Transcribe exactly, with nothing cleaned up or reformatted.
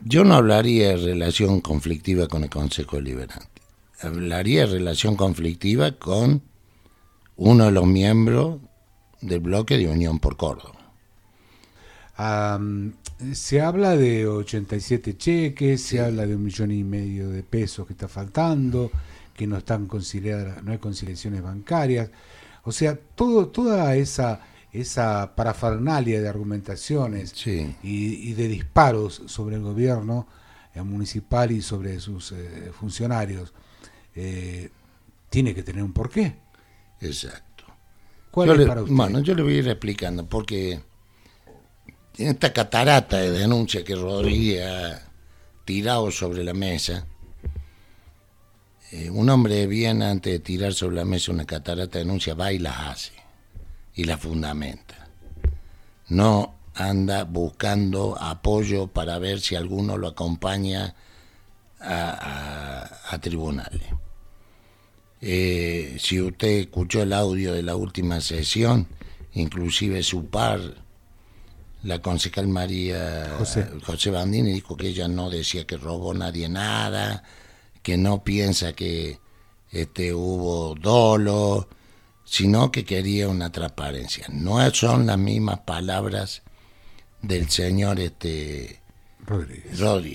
Yo no hablaría de relación conflictiva con el Consejo Deliberante. Hablaría de relación conflictiva con uno de los miembros del bloque de Unión por Córdoba. Um, se habla de ochenta y siete cheques, sí. Se habla de un millón y medio de pesos que está faltando, que no están conciliadas, no hay conciliaciones bancarias. O sea, todo, toda esa, esa parafernalia de argumentaciones sí. y, y de disparos sobre el gobierno eh, municipal y sobre sus eh, funcionarios eh, tiene que tener un porqué. Exacto. ¿Cuál yo es le, para usted? Bueno, yo le voy a ir explicando, porque en esta catarata de denuncias que Rodríguez ha tirado sobre la mesa, eh, un hombre bien, antes de tirar sobre la mesa una catarata de denuncias, va y las hace y las fundamenta. No anda buscando apoyo para ver si alguno lo acompaña a, a, a tribunales. Eh, si usted escuchó el audio de la última sesión, inclusive su par, la concejal María José. José Bandini, dijo que ella no decía que robó nadie nada, que no piensa que este hubo dolo, sino que quería una transparencia. No son las mismas palabras del señor este Rodríguez. Rodríguez.